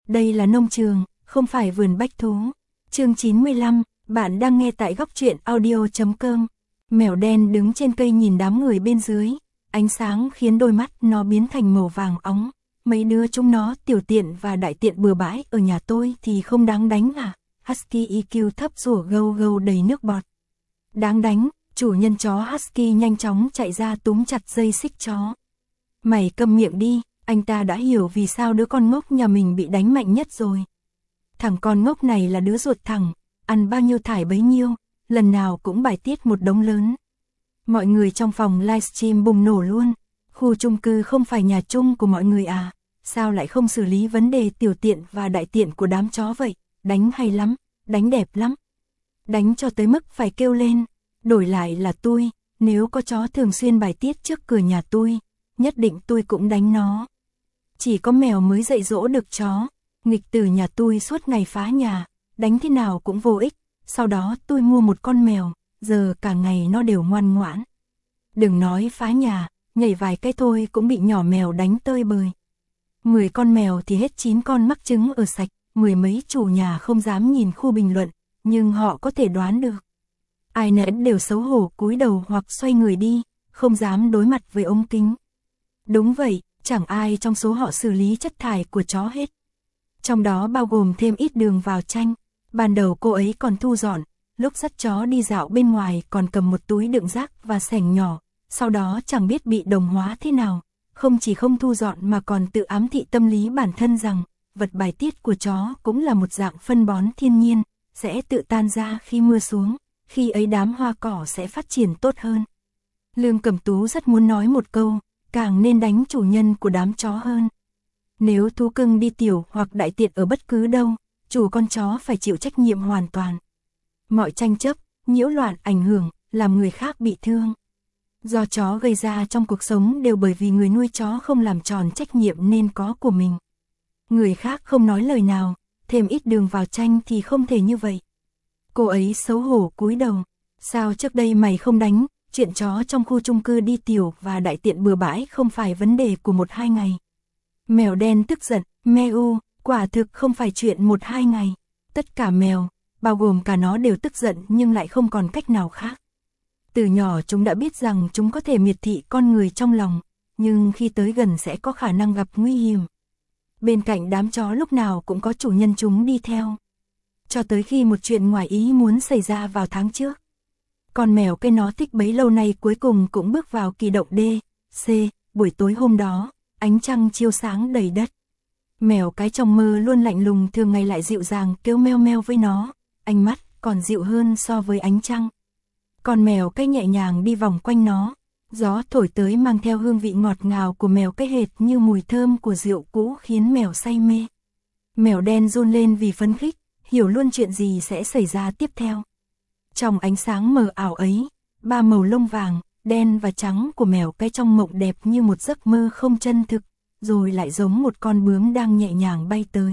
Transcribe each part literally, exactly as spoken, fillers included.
Đây là nông trường, không phải vườn bách thú. Chương chín mươi lăm, bạn đang nghe tại góc truyện audio chấm com. Mèo đen đứng trên cây nhìn đám người bên dưới, ánh sáng khiến đôi mắt nó biến thành màu vàng óng. Mấy đứa chúng nó tiểu tiện và đại tiện bừa bãi ở nhà tôi thì không đáng đánh à? Husky e quy thấp rủa gâu gâu đầy nước bọt. Đáng đánh, chủ nhân chó Husky nhanh chóng chạy ra túm chặt dây xích chó. Mày câm miệng đi, anh ta đã hiểu vì sao đứa con ngốc nhà mình bị đánh mạnh nhất rồi. Thằng con ngốc này là đứa ruột thẳng, ăn bao nhiêu thải bấy nhiêu, lần nào cũng bài tiết một đống lớn. Mọi người trong phòng livestream bùng nổ luôn. Khu chung cư không phải nhà chung của mọi người à? Sao lại không xử lý vấn đề tiểu tiện và đại tiện của đám chó vậy? Đánh hay lắm, đánh đẹp lắm. Đánh cho tới mức phải kêu lên. Đổi lại là tôi, nếu có chó thường xuyên bài tiết trước cửa nhà tôi, nhất định tôi cũng đánh nó. Chỉ có mèo mới dạy dỗ được chó. Nghịch tử nhà tôi suốt ngày phá nhà, đánh thế nào cũng vô ích. Sau đó tôi mua một con mèo, giờ cả ngày nó đều ngoan ngoãn. Đừng nói phá nhà, nhảy vài cái thôi cũng bị nhỏ mèo đánh tơi bời. Mười con mèo thì hết chín con mắc trứng ở sạch, mười mấy chủ nhà không dám nhìn khu bình luận, nhưng họ có thể đoán được. Ai nấy đều xấu hổ cúi đầu hoặc xoay người đi, không dám đối mặt với ống kính. Đúng vậy, chẳng ai trong số họ xử lý chất thải của chó hết. Trong đó bao gồm thêm ít đường vào chanh. Ban đầu cô ấy còn thu dọn, lúc dắt chó đi dạo bên ngoài còn cầm một túi đựng rác và xẻng nhỏ, sau đó chẳng biết bị đồng hóa thế nào, không chỉ không thu dọn mà còn tự ám thị tâm lý bản thân rằng, vật bài tiết của chó cũng là một dạng phân bón thiên nhiên, sẽ tự tan ra khi mưa xuống, khi ấy đám hoa cỏ sẽ phát triển tốt hơn. Lương Cẩm Tú rất muốn nói một câu, càng nên đánh chủ nhân của đám chó hơn. Nếu thú cưng đi tiểu hoặc đại tiện ở bất cứ đâu, chủ con chó phải chịu trách nhiệm hoàn toàn. Mọi tranh chấp, nhiễu loạn ảnh hưởng, làm người khác bị thương. Do chó gây ra trong cuộc sống đều bởi vì người nuôi chó không làm tròn trách nhiệm nên có của mình. Người khác không nói lời nào, thêm ít đường vào chanh thì không thể như vậy. Cô ấy xấu hổ cúi đầu. Sao trước đây mày không đánh? Chuyện chó trong khu chung cư đi tiểu và đại tiện bừa bãi không phải vấn đề của một hai ngày. Mèo đen tức giận, meo, quả thực không phải chuyện một hai ngày. Tất cả mèo, bao gồm cả nó đều tức giận nhưng lại không còn cách nào khác. Từ nhỏ chúng đã biết rằng chúng có thể miệt thị con người trong lòng, nhưng khi tới gần sẽ có khả năng gặp nguy hiểm. Bên cạnh đám chó lúc nào cũng có chủ nhân chúng đi theo. Cho tới khi một chuyện ngoài ý muốn xảy ra vào tháng trước. Con mèo cây nó thích bấy lâu nay cuối cùng cũng bước vào kỳ động D, C, buổi tối hôm đó, ánh trăng chiếu sáng đầy đất. Mèo cái trong mơ luôn lạnh lùng thường ngày lại dịu dàng kêu meo meo với nó, ánh mắt còn dịu hơn so với ánh trăng. Con mèo cái nhẹ nhàng đi vòng quanh nó, gió thổi tới mang theo hương vị ngọt ngào của mèo cái hệt như mùi thơm của rượu cũ khiến mèo say mê. Mèo đen run lên vì phấn khích, hiểu luôn chuyện gì sẽ xảy ra tiếp theo. Trong ánh sáng mờ ảo ấy, ba màu lông vàng, đen và trắng của mèo cái trong mộng đẹp như một giấc mơ không chân thực, rồi lại giống một con bướm đang nhẹ nhàng bay tới.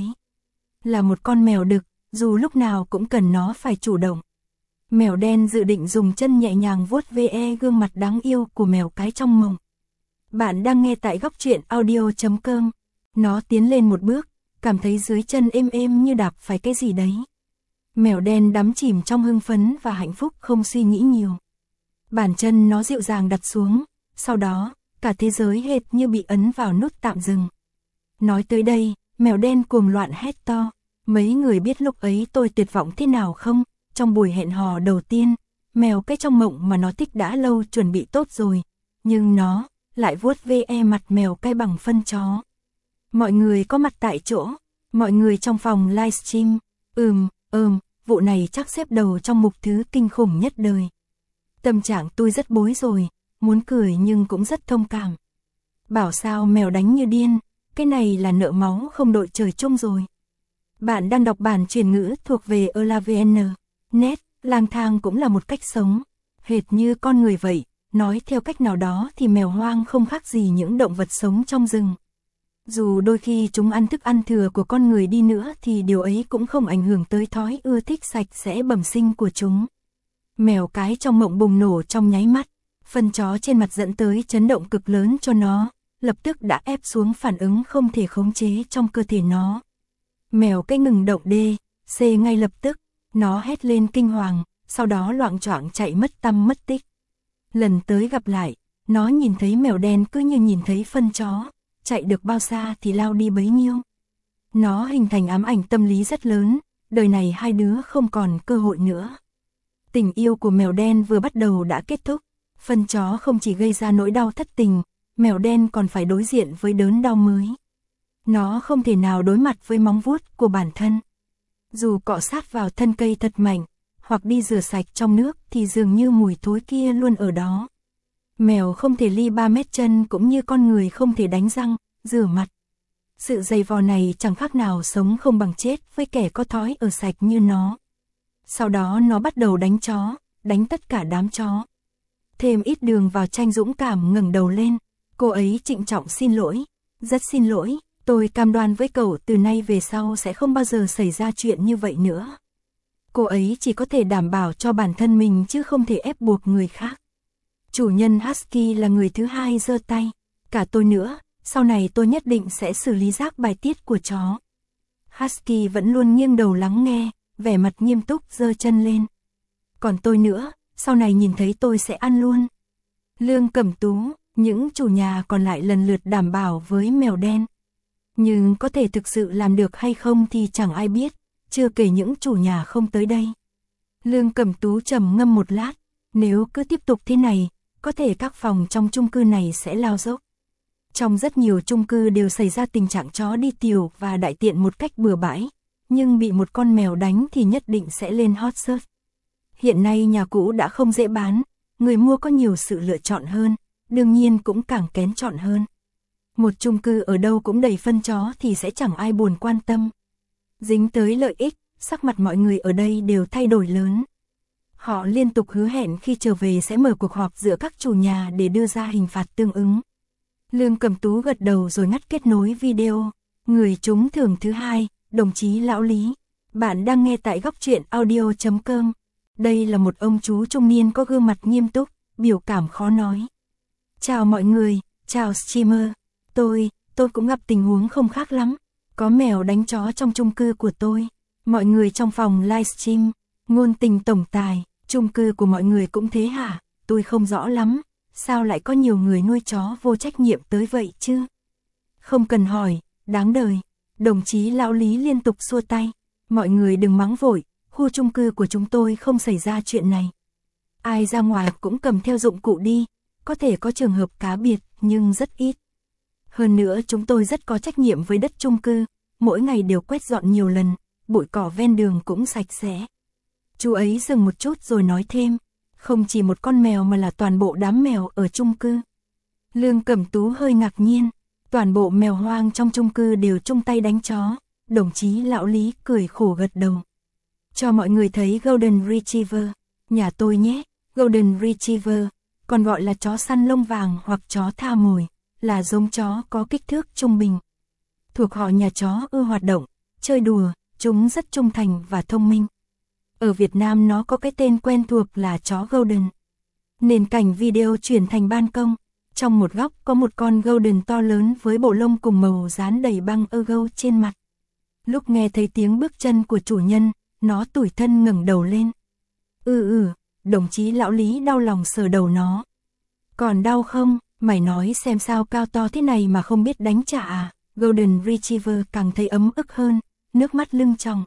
Là một con mèo đực, dù lúc nào cũng cần nó phải chủ động. Mèo đen dự định dùng chân nhẹ nhàng vuốt ve gương mặt đáng yêu của mèo cái trong mộng. Bạn đang nghe tại góc truyện audio chấm com. Nó tiến lên một bước, cảm thấy dưới chân êm êm như đạp phải cái gì đấy. Mèo đen đắm chìm trong hưng phấn và hạnh phúc không suy nghĩ nhiều. Bàn chân nó dịu dàng đặt xuống, sau đó, cả thế giới hệt như bị ấn vào nút tạm dừng. Nói tới đây, mèo đen cuồng loạn hét to. Mấy người biết lúc ấy tôi tuyệt vọng thế nào không? Trong buổi hẹn hò đầu tiên, mèo cái trong mộng mà nó thích đã lâu chuẩn bị tốt rồi, nhưng nó lại vuốt ve mặt mèo cái bằng phân chó. Mọi người có mặt tại chỗ, mọi người trong phòng livestream, ừm, ừm, vụ này chắc xếp đầu trong mục thứ kinh khủng nhất đời. Tâm trạng tôi rất bối rồi, muốn cười nhưng cũng rất thông cảm. Bảo sao mèo đánh như điên, cái này là nợ máu không đội trời chung rồi. Bạn đang đọc bản truyền ngữ thuộc về Elavn. Net, lang thang cũng là một cách sống, hệt như con người vậy, nói theo cách nào đó thì mèo hoang không khác gì những động vật sống trong rừng. Dù đôi khi chúng ăn thức ăn thừa của con người đi nữa thì điều ấy cũng không ảnh hưởng tới thói ưa thích sạch sẽ bẩm sinh của chúng. Mèo cái trong mộng bùng nổ trong nháy mắt, phân chó trên mặt dẫn tới chấn động cực lớn cho nó, lập tức đã ép xuống phản ứng không thể khống chế trong cơ thể nó. Mèo cái ngừng động đê, C ngay lập tức, nó hét lên kinh hoàng, sau đó loạng choạng chạy mất tăm mất tích. Lần tới gặp lại, nó nhìn thấy mèo đen cứ như nhìn thấy phân chó, chạy được bao xa thì lao đi bấy nhiêu. Nó hình thành ám ảnh tâm lý rất lớn, đời này hai đứa không còn cơ hội nữa. Tình yêu của mèo đen vừa bắt đầu đã kết thúc, phân chó không chỉ gây ra nỗi đau thất tình, mèo đen còn phải đối diện với đớn đau mới. Nó không thể nào đối mặt với móng vuốt của bản thân. Dù cọ sát vào thân cây thật mạnh, hoặc đi rửa sạch trong nước thì dường như mùi thối kia luôn ở đó. Mèo không thể ly ba mét chân cũng như con người không thể đánh răng, rửa mặt. Sự dày vò này chẳng khác nào sống không bằng chết với kẻ có thói ở sạch như nó. Sau đó nó bắt đầu đánh chó, đánh tất cả đám chó. Thêm ít đường vào tranh dũng cảm ngẩng đầu lên, cô ấy trịnh trọng xin lỗi, rất xin lỗi, tôi cam đoan với cậu từ nay về sau sẽ không bao giờ xảy ra chuyện như vậy nữa. Cô ấy chỉ có thể đảm bảo cho bản thân mình chứ không thể ép buộc người khác. Chủ nhân Husky là người thứ hai giơ tay, cả tôi nữa, sau này tôi nhất định sẽ xử lý rác bài tiết của chó. Husky vẫn luôn nghiêng đầu lắng nghe, vẻ mặt nghiêm túc giơ chân lên. Còn tôi nữa, sau này nhìn thấy tôi sẽ ăn luôn. Lương Cẩm Tú, những chủ nhà còn lại lần lượt đảm bảo với mèo đen. Nhưng có thể thực sự làm được hay không thì chẳng ai biết, chưa kể những chủ nhà không tới đây. Lương Cẩm Tú trầm ngâm một lát, nếu cứ tiếp tục thế này, có thể các phòng trong chung cư này sẽ lao dốc. Trong rất nhiều chung cư đều xảy ra tình trạng chó đi tiểu và đại tiện một cách bừa bãi, nhưng bị một con mèo đánh thì nhất định sẽ lên hot search. Hiện nay nhà cũ đã không dễ bán, người mua có nhiều sự lựa chọn hơn, đương nhiên cũng càng kén chọn hơn. Một chung cư ở đâu cũng đầy phân chó thì sẽ chẳng ai buồn quan tâm. Dính tới lợi ích, sắc mặt mọi người ở đây đều thay đổi lớn. Họ liên tục hứa hẹn khi trở về sẽ mở cuộc họp giữa các chủ nhà để đưa ra hình phạt tương ứng. Lương Cẩm Tú gật đầu rồi ngắt kết nối video. Người trúng thưởng thứ hai, đồng chí Lão Lý. Bạn đang nghe tại góc truyện audio chấm com. Đây là một ông chú trung niên có gương mặt nghiêm túc, biểu cảm khó nói. Chào mọi người, chào streamer. Tôi, tôi cũng gặp tình huống không khác lắm. Có mèo đánh chó trong chung cư của tôi. Mọi người trong phòng livestream, ngôn tình tổng tài, chung cư của mọi người cũng thế hả? Tôi không rõ lắm. Sao lại có nhiều người nuôi chó vô trách nhiệm tới vậy chứ? Không cần hỏi, đáng đời. Đồng chí Lão Lý liên tục xua tay. Mọi người đừng mắng vội, khu chung cư của chúng tôi không xảy ra chuyện này. Ai ra ngoài cũng cầm theo dụng cụ đi, có thể có trường hợp cá biệt nhưng rất ít. Hơn nữa chúng tôi rất có trách nhiệm với đất chung cư, mỗi ngày đều quét dọn nhiều lần, bụi cỏ ven đường cũng sạch sẽ. Chú ấy dừng một chút rồi nói thêm, không chỉ một con mèo mà là toàn bộ đám mèo ở chung cư. Lương Cẩm Tú hơi ngạc nhiên, toàn bộ mèo hoang trong chung cư đều chung tay đánh chó. Đồng chí Lão Lý cười khổ gật đầu. Cho mọi người thấy Golden Retriever, nhà tôi nhé, Golden Retriever, còn gọi là chó săn lông vàng hoặc chó tha mồi, là giống chó có kích thước trung bình. Thuộc họ nhà chó ưa hoạt động, chơi đùa, chúng rất trung thành và thông minh. Ở Việt Nam nó có cái tên quen thuộc là chó Golden. Nền cảnh video chuyển thành ban công, trong một góc có một con Golden to lớn với bộ lông cùng màu dán đầy băng ergo trên mặt. Lúc nghe thấy tiếng bước chân của chủ nhân, nó tủi thân ngẩng đầu lên. Ừ ừ, đồng chí Lão Lý đau lòng sờ đầu nó. Còn đau không, mày nói xem sao cao to thế này mà không biết đánh trả à? Golden Retriever càng thấy ấm ức hơn, nước mắt lưng tròng.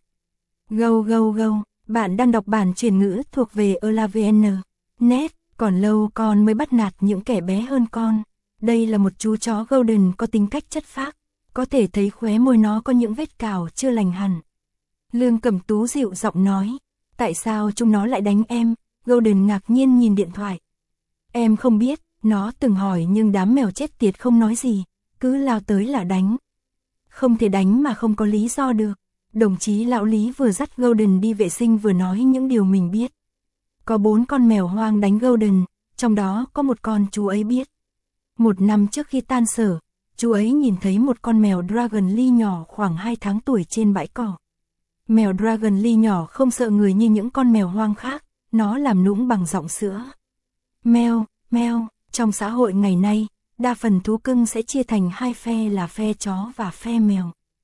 Gâu gâu gâu, bạn đang đọc bản truyền ngữ thuộc về Elavn. Net, còn lâu con mới bắt nạt những kẻ bé hơn con. Đây là một chú chó Golden có tính cách chất phác, có thể thấy khóe môi nó có những vết cào chưa lành hẳn. Lương Cẩm Tú dịu giọng nói, tại sao chúng nó lại đánh em? Golden ngạc nhiên nhìn điện thoại. Em không biết, nó từng hỏi nhưng đám mèo chết tiệt không nói gì, cứ lao tới là đánh. Không thể đánh mà không có lý do được. Đồng chí Lão Lý vừa dắt Golden đi vệ sinh vừa nói những điều mình biết. Có bốn con mèo hoang đánh Golden, trong đó có một con chú ấy biết. Một năm trước khi tan sở, chú ấy nhìn thấy một con mèo Dragon Lee nhỏ khoảng hai tháng tuổi trên bãi cỏ. Mèo Dragon Lee nhỏ không sợ người như những con mèo hoang khác, nó làm nũng bằng giọng sữa. Meo, meo, trong xã hội ngày nay, đa phần thú cưng sẽ chia thành hai phe là phe chó và phe mèo.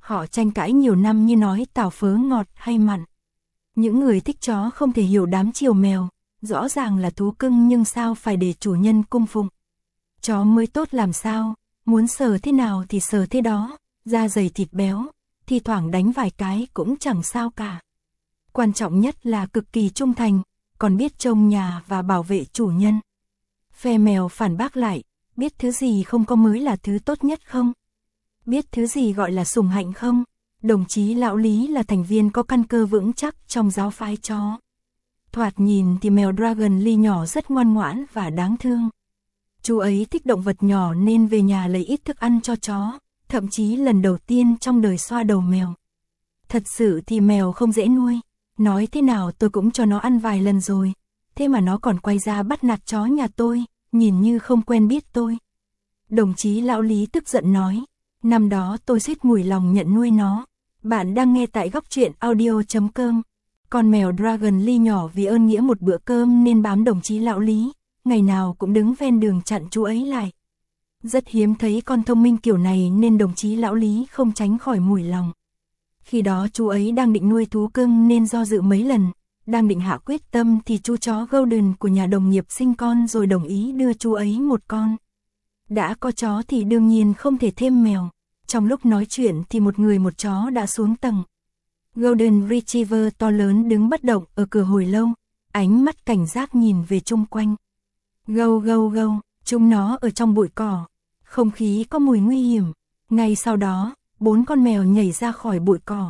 Họ tranh cãi nhiều năm như nói tảo phớ ngọt hay mặn. Những người thích chó không thể hiểu đám chiều mèo, rõ ràng là thú cưng nhưng sao phải để chủ nhân cung phụng. Chó mới tốt làm sao, muốn sờ thế nào thì sờ thế đó, da dày thịt béo, thi thoảng đánh vài cái cũng chẳng sao cả. Quan trọng nhất là cực kỳ trung thành, còn biết trông nhà và bảo vệ chủ nhân. Phe mèo phản bác lại, biết thứ gì không có mới là thứ tốt nhất không? Biết thứ gì gọi là sủng hạnh không? Đồng chí lão Lý là thành viên có căn cơ vững chắc trong giáo phái chó. Thoạt nhìn thì mèo Dragon Lee nhỏ rất ngoan ngoãn và đáng thương. Chú ấy thích động vật nhỏ nên về nhà lấy ít thức ăn cho chó, thậm chí lần đầu tiên trong đời xoa đầu mèo. Thật sự thì mèo không dễ nuôi, nói thế nào tôi cũng cho nó ăn vài lần rồi, thế mà nó còn quay ra bắt nạt chó nhà tôi, nhìn như không quen biết tôi. Đồng chí lão Lý tức giận nói, năm đó tôi suýt mùi lòng nhận nuôi nó. Bạn đang nghe tại góc truyện audio chấm com. Con mèo Dragon Lee nhỏ vì ơn nghĩa một bữa cơm nên bám đồng chí lão Lý, ngày nào cũng đứng ven đường chặn chú ấy lại. Rất hiếm thấy con thông minh kiểu này nên đồng chí lão Lý không tránh khỏi mùi lòng. Khi đó chú ấy đang định nuôi thú cưng nên do dự mấy lần, đang định hạ quyết tâm thì chú chó Golden của nhà đồng nghiệp sinh con rồi đồng ý đưa chú ấy một con. Đã có chó thì đương nhiên không thể thêm mèo. Trong lúc nói chuyện thì một người một chó đã xuống tầng. Golden Retriever to lớn đứng bất động ở cửa hồi lâu, ánh mắt cảnh giác nhìn về chung quanh. Gâu gâu gâu, chúng nó ở trong bụi cỏ, không khí có mùi nguy hiểm. Ngay sau đó, bốn con mèo nhảy ra khỏi bụi cỏ.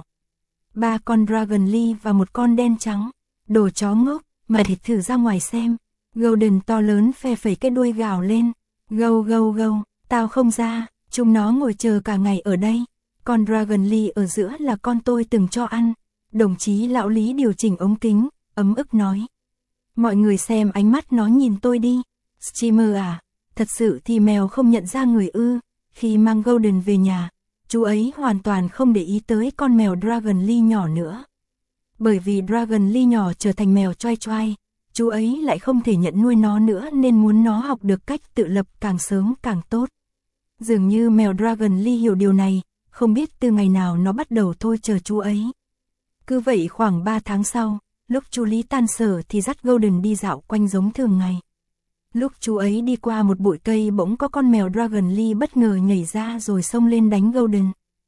Ba con Dragon Lee và một con đen trắng. Đồ chó ngốc, mà thịt thử ra ngoài xem. Golden to lớn phe phẩy cái đuôi gào lên. Gâu gâu gâu, tao không ra. Chúng nó ngồi chờ cả ngày ở đây. Con Dragon Lee ở giữa là con tôi từng cho ăn. Đồng chí lão Lý điều chỉnh ống kính, ấm ức nói. Mọi người xem ánh mắt nó nhìn tôi đi. Streamer à, thật sự thì mèo không nhận ra người ư. Khi mang Golden về nhà, chú ấy hoàn toàn không để ý tới con mèo Dragon Lee nhỏ nữa. Bởi vì Dragon Lee nhỏ trở thành mèo choai choai, chú ấy lại không thể nhận nuôi nó nữa nên muốn nó học được cách tự lập càng sớm càng tốt. Dường như mèo Dragon Lee hiểu điều này, không biết từ ngày nào nó bắt đầu thôi chờ chú ấy. Cứ vậy khoảng ba tháng sau, lúc chú Lý tan sở thì dắt Golden đi dạo quanh giống thường ngày. Lúc chú ấy đi qua một bụi cây bỗng có con mèo Dragon Lee bất ngờ nhảy ra rồi xông lên đánh Golden.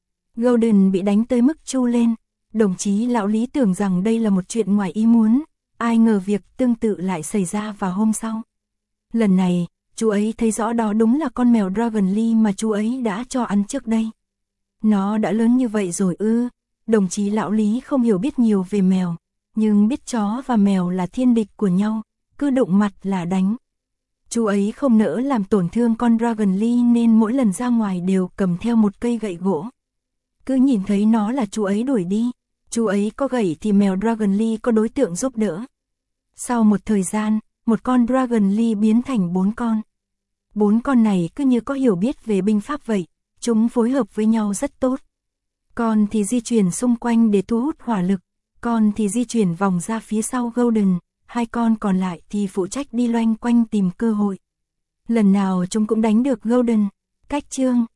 Golden bị đánh tới mức chu lên. Đồng chí lão Lý tưởng rằng đây là một chuyện ngoài ý muốn, ai ngờ việc tương tự lại xảy ra vào hôm sau. Lần này, chú ấy thấy rõ đó đúng là con mèo Dragon Lee mà chú ấy đã cho ăn trước đây. Nó đã lớn như vậy rồi ư? Đồng chí lão Lý không hiểu biết nhiều về mèo, nhưng biết chó và mèo là thiên địch của nhau, cứ đụng mặt là đánh. Chú ấy không nỡ làm tổn thương con Dragon Lee nên mỗi lần ra ngoài đều cầm theo một cây gậy gỗ. Cứ nhìn thấy nó là chú ấy đuổi đi, chú ấy có gậy thì mèo Dragon Lee có đối tượng giúp đỡ. Sau một thời gian, một con Dragon Lee biến thành bốn con. Bốn con này cứ như có hiểu biết về binh pháp vậy, chúng phối hợp với nhau rất tốt. Con thì di chuyển xung quanh để thu hút hỏa lực, con thì di chuyển vòng ra phía sau Golden, hai con còn lại thì phụ trách đi loanh quanh tìm cơ hội. Lần nào chúng cũng đánh được Golden. Cách chương